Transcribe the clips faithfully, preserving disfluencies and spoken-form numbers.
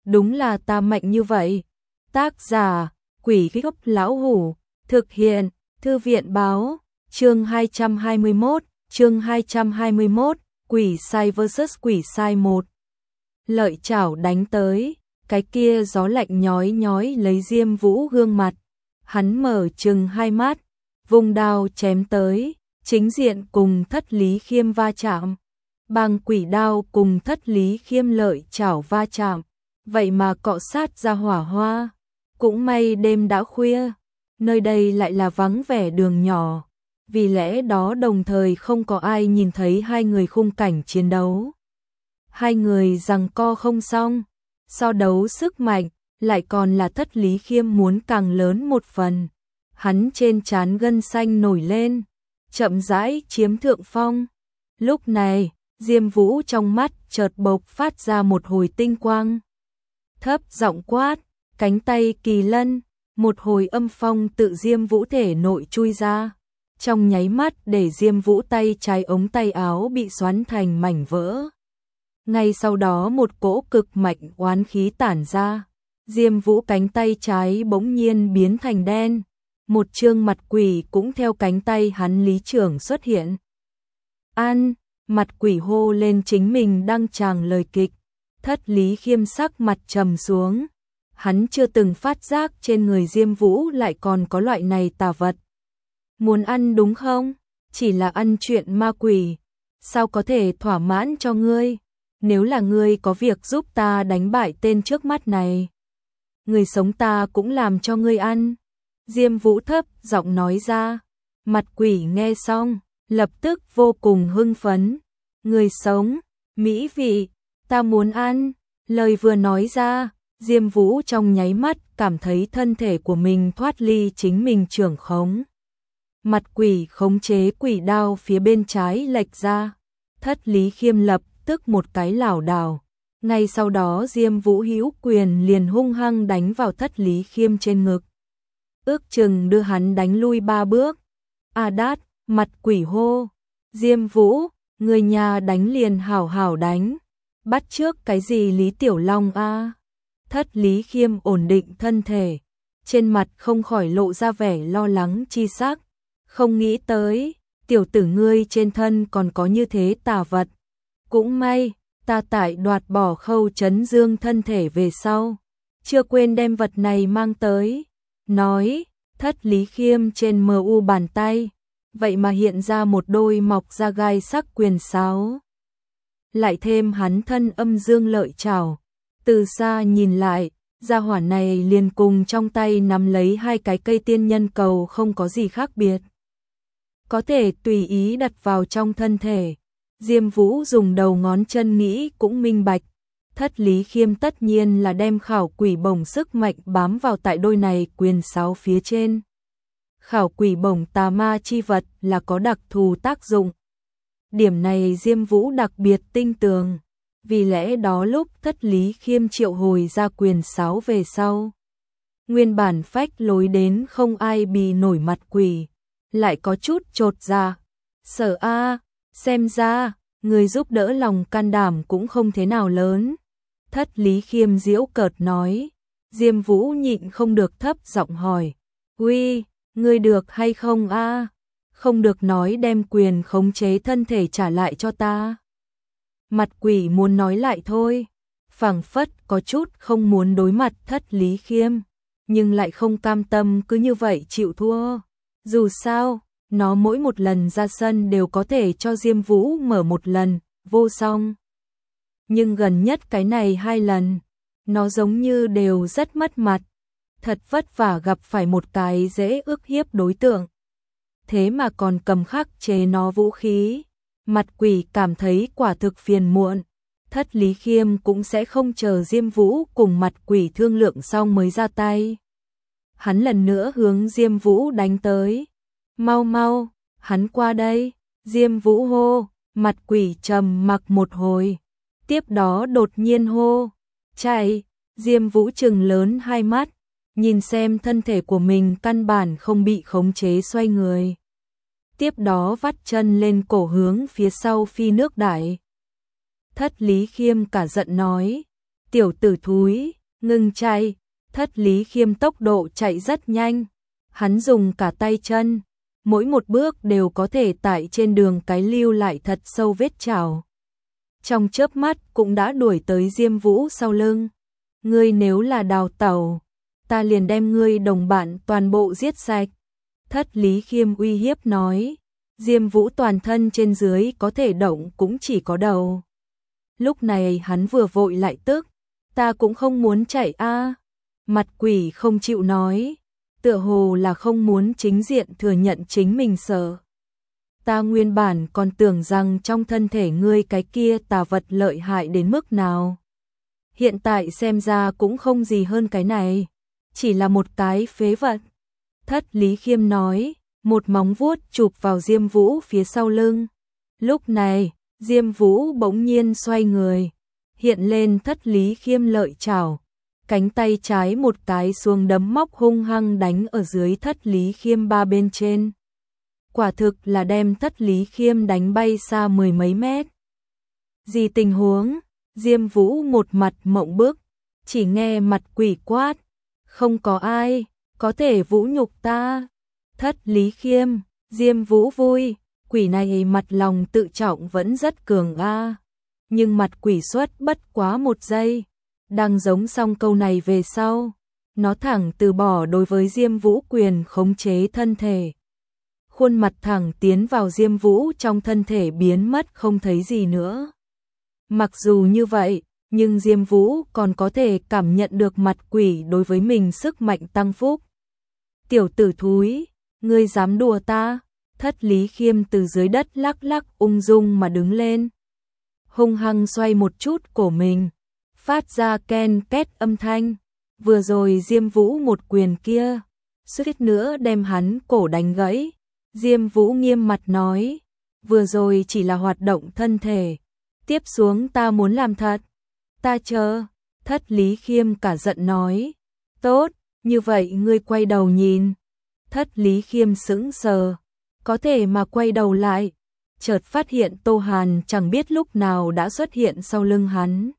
đúng là ta mạnh như vậy. Tác giả, Quỷ Gốc Lão Hủ, thực hiện, Thư viện báo, chương hai trăm hai mươi mốt, chương hai trăm hai mươi mốt, Quỷ Sai versus Quỷ Sai một. Lợi chảo đánh tới, cái kia gió lạnh nhói nhói lấy Diêm Vũ gương mặt, hắn mở trừng hai mắt, vùng đao chém tới, chính diện cùng Thất Lý Khiêm va chạm. Bang quỷ đao cùng Thất Lý Khiêm lợi chảo va chạm, vậy mà cọ sát ra hỏa hoa. Cũng may đêm đã khuya, nơi đây lại là vắng vẻ đường nhỏ, vì lẽ đó đồng thời không có ai nhìn thấy hai người khung cảnh chiến đấu. Hai người giằng co không xong, so đấu sức mạnh, lại còn là Thất Lý Khiêm muốn càng lớn một phần. Hắn trên trán gân xanh nổi lên, chậm rãi chiếm thượng phong. Lúc này, Diêm Vũ trong mắt chợt bộc phát ra một hồi tinh quang. Thấp giọng quát, cánh tay kỳ lân, một hồi âm phong tự Diêm Vũ thể nội chui ra. Trong nháy mắt để Diêm Vũ tay trái ống tay áo bị xoắn thành mảnh vỡ. Ngay sau đó một cỗ cực mạnh oán khí tản ra. Diêm Vũ cánh tay trái bỗng nhiên biến thành đen. Một trương mặt quỷ cũng theo cánh tay hắn lý trưởng xuất hiện. An, mặt quỷ hô lên chính mình đang tràng lời kịch. Thất Lý Khiêm sắc mặt trầm xuống. Hắn chưa từng phát giác trên người Diêm Vũ lại còn có loại này tà vật. Muốn ăn đúng không? Chỉ là ăn chuyện ma quỷ. Sao có thể thỏa mãn cho ngươi? Nếu là ngươi có việc giúp ta đánh bại tên trước mắt này, người sống ta cũng làm cho ngươi ăn. Diêm Vũ thấp giọng nói ra. Mặt quỷ nghe xong, lập tức vô cùng hưng phấn. Người sống, mỹ vị, ta muốn ăn. Lời vừa nói ra, Diêm Vũ trong nháy mắt cảm thấy thân thể của mình thoát ly chính mình trưởng khống. Mặt quỷ khống chế quỷ đao phía bên trái lệch ra. Thất Lý Khiêm lập tức một cái lảo đảo. Ngay sau đó Diêm Vũ hữu quyền liền hung hăng đánh vào Thất Lý Khiêm trên ngực. Ước chừng đưa hắn đánh lui ba bước. A đát, mặt quỷ hô. Diêm Vũ, người nhà đánh liền hảo hảo đánh. Bắt trước cái gì Lý Tiểu Long a? Thất Lý Khiêm ổn định thân thể, trên mặt không khỏi lộ ra vẻ lo lắng chi sắc. Không nghĩ tới, tiểu tử ngươi trên thân còn có như thế tà vật. Cũng may, ta tại đoạt bỏ Khâu Chấn Dương thân thể về sau, chưa quên đem vật này mang tới. Nói, Thất Lý Khiêm trên mờ u bàn tay, vậy mà hiện ra một đôi mọc ra gai sắc quyền sáo. Lại thêm hắn thân âm dương lợi chảo, từ xa nhìn lại, gia hỏa này liền cùng trong tay nắm lấy hai cái cây tiên nhân cầu không có gì khác biệt. Có thể tùy ý đặt vào trong thân thể. Diêm Vũ dùng đầu ngón chân nghĩ cũng minh bạch. Thất Lý Khiêm tất nhiên là đem khảo quỷ bổng sức mạnh bám vào tại đôi này quyền sáo phía trên. Khảo quỷ bổng tà ma chi vật là có đặc thù tác dụng. Điểm này Diêm Vũ đặc biệt tinh tường. Vì lẽ đó lúc Thất Lý Khiêm triệu hồi ra quyền sáo về sau, nguyên bản phách lối đến không ai bì nổi mặt quỷ, lại có chút chột dạ. Sở a, xem ra, người giúp đỡ lòng can đảm cũng không thế nào lớn. Thất Lý Khiêm giễu cợt nói. Diêm Vũ nhịn không được thấp giọng hỏi. Uy, ngươi được hay không a? Không được nói đem quyền khống chế thân thể trả lại cho ta. Mặt quỷ muốn nói lại thôi, phảng phất có chút không muốn đối mặt Thất Lý Khiêm, nhưng lại không cam tâm cứ như vậy chịu thua. Dù sao, nó mỗi một lần ra sân đều có thể cho Diêm Vũ mở một lần, vô song. Nhưng gần nhất cái này hai lần, nó giống như đều rất mất mặt. Thật vất vả gặp phải một cái dễ ức hiếp đối tượng. Thế mà còn cầm khắc chế nó vũ khí. Mặt quỷ cảm thấy quả thực phiền muộn. Thất Lý Khiêm cũng sẽ không chờ Diêm Vũ cùng mặt quỷ thương lượng xong mới ra tay. Hắn lần nữa hướng Diêm Vũ đánh tới. Mau mau, hắn qua đây. Diêm Vũ hô, mặt quỷ trầm mặc một hồi. Tiếp đó đột nhiên hô, chạy. Diêm Vũ trừng lớn hai mắt, nhìn xem thân thể của mình căn bản không bị khống chế xoay người. Tiếp đó vắt chân lên cổ hướng phía sau phi nước đại. Thất Lý Khiêm cả giận nói, tiểu tử thúi, ngừng chạy. Thất Lý Khiêm tốc độ chạy rất nhanh, hắn dùng cả tay chân, mỗi một bước đều có thể tại trên đường cái lưu lại thật sâu vết chảo. Trong chớp mắt cũng đã đuổi tới Diêm Vũ sau lưng. Ngươi nếu là đào tẩu, ta liền đem ngươi đồng bạn toàn bộ giết sạch. Thất Lý Khiêm uy hiếp nói. Diêm Vũ toàn thân trên dưới có thể động cũng chỉ có đầu. Lúc này hắn vừa vội lại tức, ta cũng không muốn chạy a. Mặt quỷ không chịu nói, tựa hồ là không muốn chính diện thừa nhận chính mình sợ. Ta nguyên bản còn tưởng rằng trong thân thể ngươi cái kia tà vật lợi hại đến mức nào. Hiện tại xem ra cũng không gì hơn cái này, chỉ là một cái phế vật. Thất Lý Khiêm nói, một móng vuốt chụp vào Diêm Vũ phía sau lưng. Lúc này, Diêm Vũ bỗng nhiên xoay người, hiện lên Thất Lý Khiêm lợi chảo, cánh tay trái một cái xuông đấm móc hung hăng đánh ở dưới Thất Lý Khiêm ba bên trên. Quả thực là đem Thất Lý Khiêm đánh bay xa mười mấy mét. Gì tình huống? Diêm Vũ một mặt mộng bức, chỉ nghe mặt quỷ quát, không có ai có thể vũ nhục ta. Thất Lý Khiêm, Diêm Vũ vui, quỷ này mặt lòng tự trọng vẫn rất cường a. Nhưng mặt quỷ xuất bất quá một giây, đang giống xong câu này về sau, nó thẳng từ bỏ đối với Diêm Vũ quyền khống chế thân thể. Khuôn mặt thẳng tiến vào Diêm Vũ trong thân thể biến mất không thấy gì nữa. Mặc dù như vậy, nhưng Diêm Vũ còn có thể cảm nhận được mặt quỷ đối với mình sức mạnh tăng phúc. Tiểu tử thúi, ngươi dám đùa ta? Thất Lý Khiêm từ dưới đất lắc lắc ung dung mà đứng lên. Hung hăng xoay một chút cổ mình, phát ra ken két âm thanh. Vừa rồi Diêm Vũ một quyền kia, suýt nữa đem hắn cổ đánh gãy. Diêm Vũ nghiêm mặt nói, vừa rồi chỉ là hoạt động thân thể, tiếp xuống ta muốn làm thật. Ta chờ. Thất Lý Khiêm cả giận nói, tốt, như vậy ngươi quay đầu nhìn. Thất Lý Khiêm sững sờ, có thể mà quay đầu lại, chợt phát hiện Tô Hàn chẳng biết lúc nào đã xuất hiện sau lưng hắn.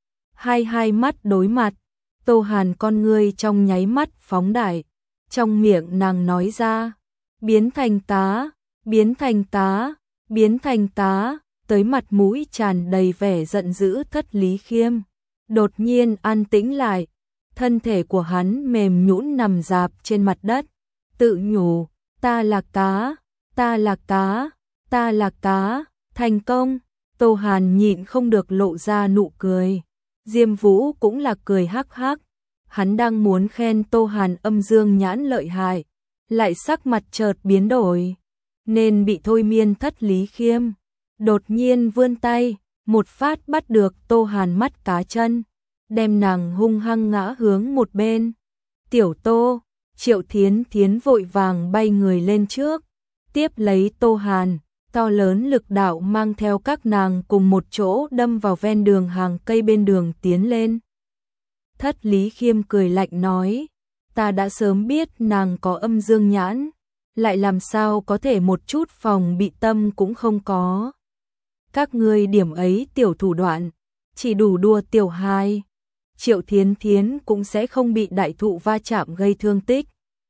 Hai hai mắt đối mặt, Tô Hàn con ngươi trong nháy mắt phóng đại, trong miệng nàng nói ra, biến thành cá, biến thành cá, biến thành cá, tới mặt mũi tràn đầy vẻ giận dữ. Thất Lý Khiêm đột nhiên an tĩnh lại, thân thể của hắn mềm nhũn nằm rạp trên mặt đất, tự nhủ, ta là cá, ta là cá, ta là cá, thành công. Tô Hàn nhịn không được lộ ra nụ cười. Diêm Vũ cũng là cười hắc hắc, hắn đang muốn khen Tô Hàn âm dương nhãn lợi hại, lại sắc mặt chợt biến đổi, nên bị thôi miên. Thất Lý Khiêm đột nhiên vươn tay, một phát bắt được Tô Hàn mắt cá chân, đem nàng hung hăng ngã hướng một bên. Tiểu Tô, Triệu Thiến Thiến vội vàng bay người lên trước, tiếp lấy Tô Hàn, to lớn lực đạo mang theo các nàng cùng một chỗ đâm vào ven đường hàng cây bên đường tiến lên. Thất Lý Khiêm cười lạnh nói, ta đã sớm biết nàng có âm dương nhãn, lại làm sao có thể một chút phòng bị tâm cũng không có. Các ngươi điểm ấy tiểu thủ đoạn, chỉ đủ đùa tiểu hài. Triệu Thiến Thiến cũng sẽ không bị đại thụ va chạm gây thương tích.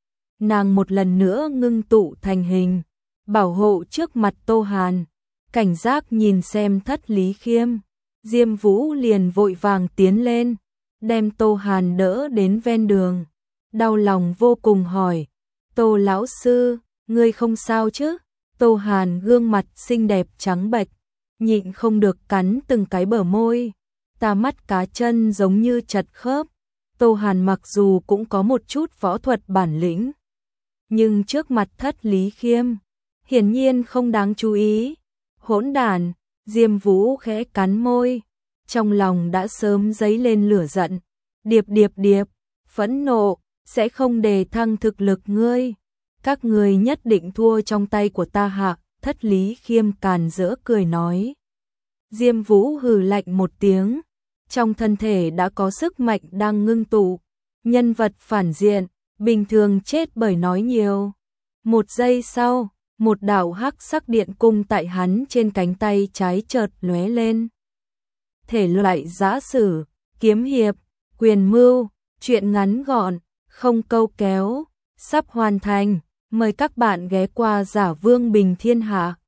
Nàng một lần nữa ngưng tụ thành hình, bảo hộ trước mặt Tô Hàn, cảnh giác nhìn xem Thất Lý Khiêm. Diêm Vũ liền vội vàng tiến lên, đem Tô Hàn đỡ đến ven đường, đau lòng vô cùng hỏi, Tô lão sư, ngươi không sao chứ? Tô Hàn gương mặt xinh đẹp trắng bệch, nhịn không được cắn từng cái bờ môi, ta mắt cá chân giống như chật khớp. Tô Hàn mặc dù cũng có một chút võ thuật bản lĩnh, nhưng trước mặt Thất Lý Khiêm, hiển nhiên không đáng chú ý. Hỗn đản. Diêm Vũ khẽ cắn môi, trong lòng đã sớm dấy lên lửa giận. Điệp điệp điệp, phẫn nộ, sẽ không đề thăng thực lực ngươi. Các ngươi nhất định thua trong tay của ta hạ. Thất Lý Khiêm càn rỡ cười nói. Diêm Vũ hừ lạnh một tiếng, trong thân thể đã có sức mạnh đang ngưng tụ. Nhân vật phản diện, bình thường chết bởi nói nhiều. Một giây sau, một đạo hắc sắc điện cung tại hắn trên cánh tay trái chợt lóe lên. Thể loại giã sử, kiếm hiệp, Quyền mưu, chuyện ngắn gọn, không câu kéo, sắp hoàn thành. Mời các bạn ghé qua Giả Vương Bình Thiên Hạ.